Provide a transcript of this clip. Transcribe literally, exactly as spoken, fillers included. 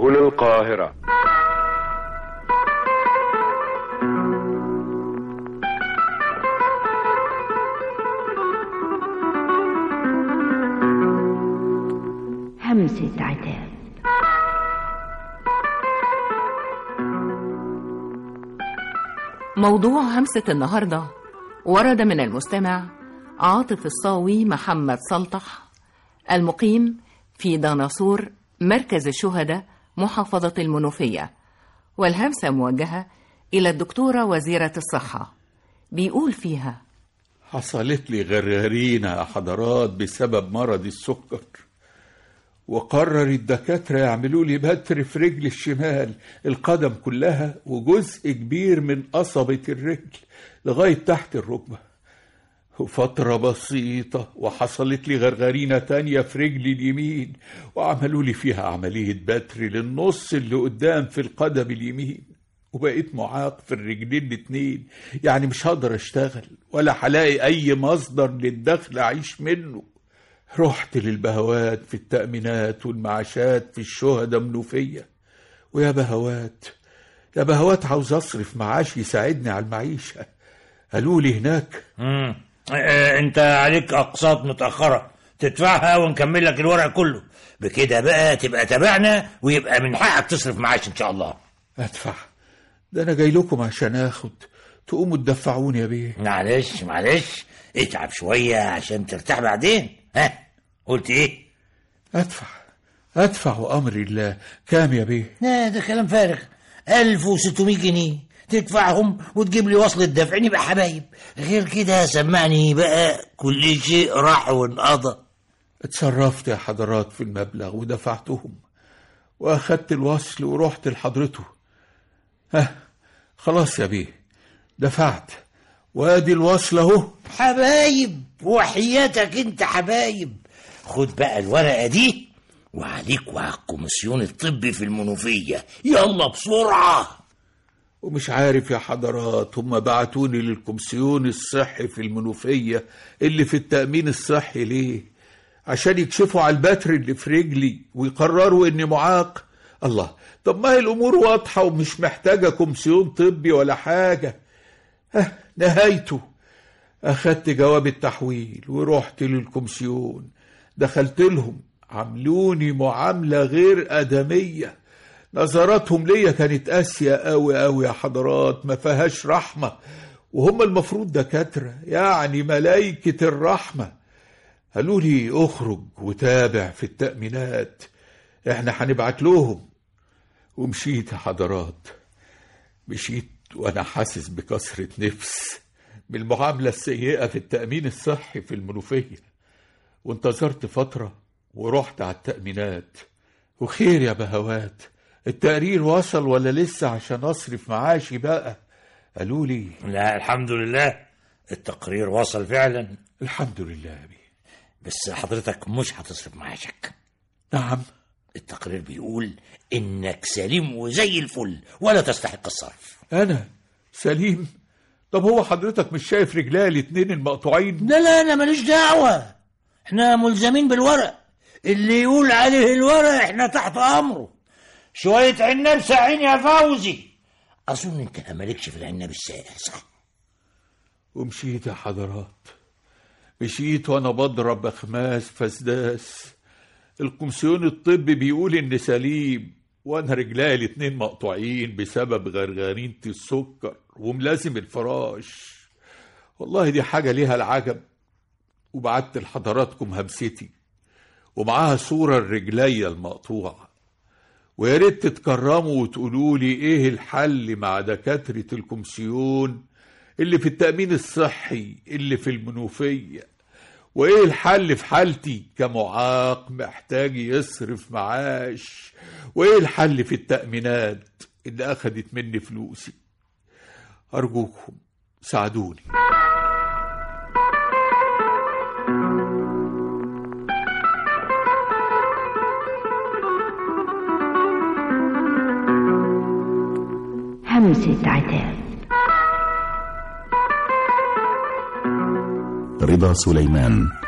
سهل القاهرة. همسة عتاب. موضوع همسة النهاردة ورد من المستمع عاطف الصاوي محمد سلطح، المقيم في دناصور مركز الشهداء محافظة المنوفية، والهمسة موجهة إلى الدكتورة وزيرة الصحة. بيقول فيها: حصلت لي غرغرينة يا حضرات بسبب مرض السكر، وقرر الدكاترة يعملوا لي بتر في رجل الشمال، القدم كلها وجزء كبير من قصبة الرجل لغاية تحت الركبة. وفترة بسيطة وحصلت لي غرغرينة تانية في رجلي اليمين، وعملوا لي فيها عملية بتر للنص اللي قدام في القدم اليمين، وبقيت معاق في الرجلين الاتنين، يعني مش هقدر اشتغل ولا هلاقي اي مصدر للدخل اعيش منه. رحت للبهوات في التأمينات والمعاشات في الشهداء منوفية، ويا بهوات يا بهوات عاوز اصرف معاش يساعدني على المعيشة. قالوا لي هناك امم اه انت عليك اقساط متأخرة تدفعها ونكمل لك الورق كله، بكده بقى تبقى تابعنا ويبقى من حقك تصرف معاش ان شاء الله. ادفع؟ ده انا جاي لكم عشان اخد، تقوموا تدفعوني يا بيه. معلش معلش اتعب شوية عشان ترتاح بعدين. ها قلت ايه؟ ادفع ادفع وامر الله. كام يا بيه؟ لا ده كلام فارغ، ألف وستمية جنيه تدفعهم وتجيب لي وصل الدفع نبقى حبايب، غير كده سمعني بقى كل شيء راح وانقضى. اتصرفت يا حضرات في المبلغ ودفعتهم، واخدت الوصل ورحت لحضرته. ها خلاص يا بيه دفعت، وادي الوصل اهو. حبايب وحياتك انت حبايب. خد بقى الورقة دي وعليك وعلى الكوميسيون الطبي في المنوفية، يلا بسرعة. ومش عارف يا حضرات، هم بعتوني للكوميسيون الصحي في المنوفية اللي في التأمين الصحي ليه؟ عشان يكشفوا على البتر اللي في رجلي ويقرروا اني معاق. الله، طب ما هي الامور واضحة ومش محتاجة كوميسيون طبي ولا حاجة. ها نهايته اخدت جواب التحويل ورحت للكوميسيون، دخلت لهم عملوني معاملة غير آدمية، نظراتهم ليا كانت قاسية قوي قوي يا حضرات، ما فيهاش رحمة، وهم المفروض دكاترة يعني ملايكة الرحمة. قالوا لي اخرج وتابع في التأمينات، احنا هنبعت لهم. ومشيت يا حضرات، مشيت وانا حاسس بكسرة نفس من المعاملة السيئة في التأمين الصحي في المنوفية. وانتظرت فترة ورحت على التأمينات. وخير يا بهوات، التقرير وصل ولا لسه عشان اصرف معاشي بقى؟ قالوا لي لا الحمد لله التقرير وصل فعلا. الحمد لله يا بيه. بس حضرتك مش هتصرف معاشك. نعم؟ التقرير بيقول انك سليم وزي الفل ولا تستحق الصرف. انا سليم؟ طب هو حضرتك مش شايف رجلي الاتنين المقطوعين؟ لا لا انا ماليش دعوة، احنا ملزمين بالورق، اللي يقول عليه الورق احنا تحت امره. شوية عناب ساعين يا فوزي، اظن انت مالكش في العناب الساقع صح؟ ومشيت يا حضرات، مشيت وانا بضرب اخماس فسداس. الكوميسيون الطبي بيقول ان سليم، وانا رجلي الاتنين مقطوعين بسبب غرغرينة السكر وملازم الفراش. والله دي حاجة ليها العجب. وبعت لحضراتكم همستي ومعاها صورة الرجلية المقطوعة، ويا ريت تتكرموا وتقولوا لي ايه الحل مع دكاترة الكوميسيون اللي في التأمين الصحي اللي في المنوفية، وايه الحل في حالتي كمعاق محتاج يصرف معاش، وايه الحل في التأمينات اللي اخدت مني فلوسي. ارجوكم ساعدوني. همسة عتاب. رضا سليمان.